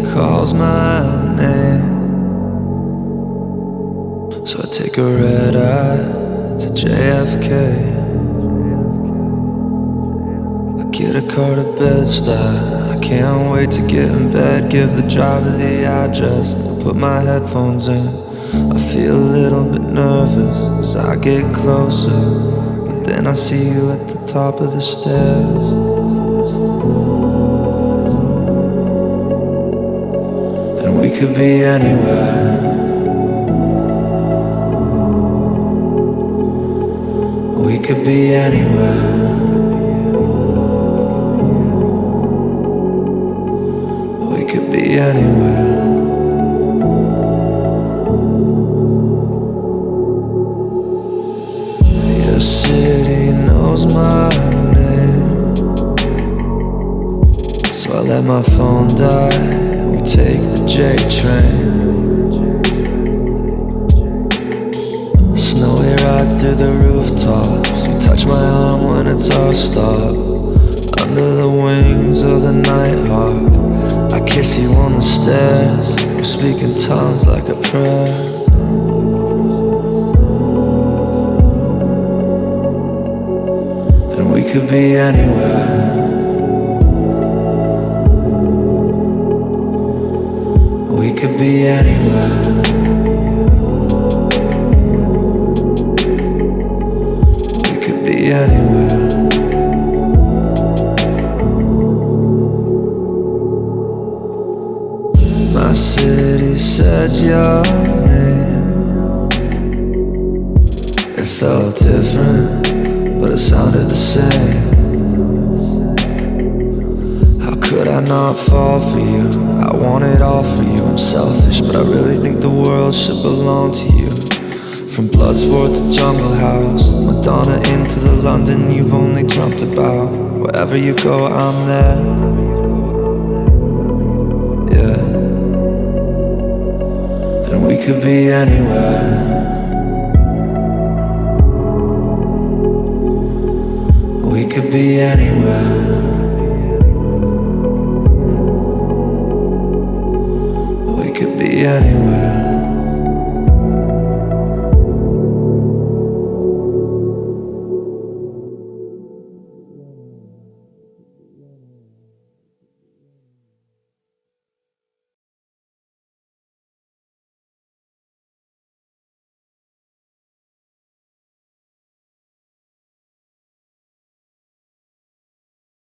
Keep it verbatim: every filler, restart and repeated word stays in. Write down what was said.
calls my name. So I take a red eye to J F K. I get a car to Bed-Stuy. I can't wait to get in bed. Give the driver the address. I put my headphones in. I feel a little bit nervous as I get closer, but then I see you at the top of the stairs. And we could be anywhere. We could be anywhere. We could be anywhere. Your city knows my name, so I let my phone die. We take the J train. Snowy ride through the rooftops. You touch my arm when it's all stop. Under the wings of the Nighthawk, I kiss you on the stairs. You speak in tongues like a prayer. And we could be anywhere. We could be anywhere. We could be anywhere. My city said your name. It felt different, but it sounded the same. How could I not fall for you? I want it all for you. I'm selfish, but I really think the world should belong to you. From Bloodsport to Jungle House, Madonna into the London you've only dreamt about. Wherever you go, I'm there. Yeah. And we could be anywhere. We could be anywhere. We could be anywhere.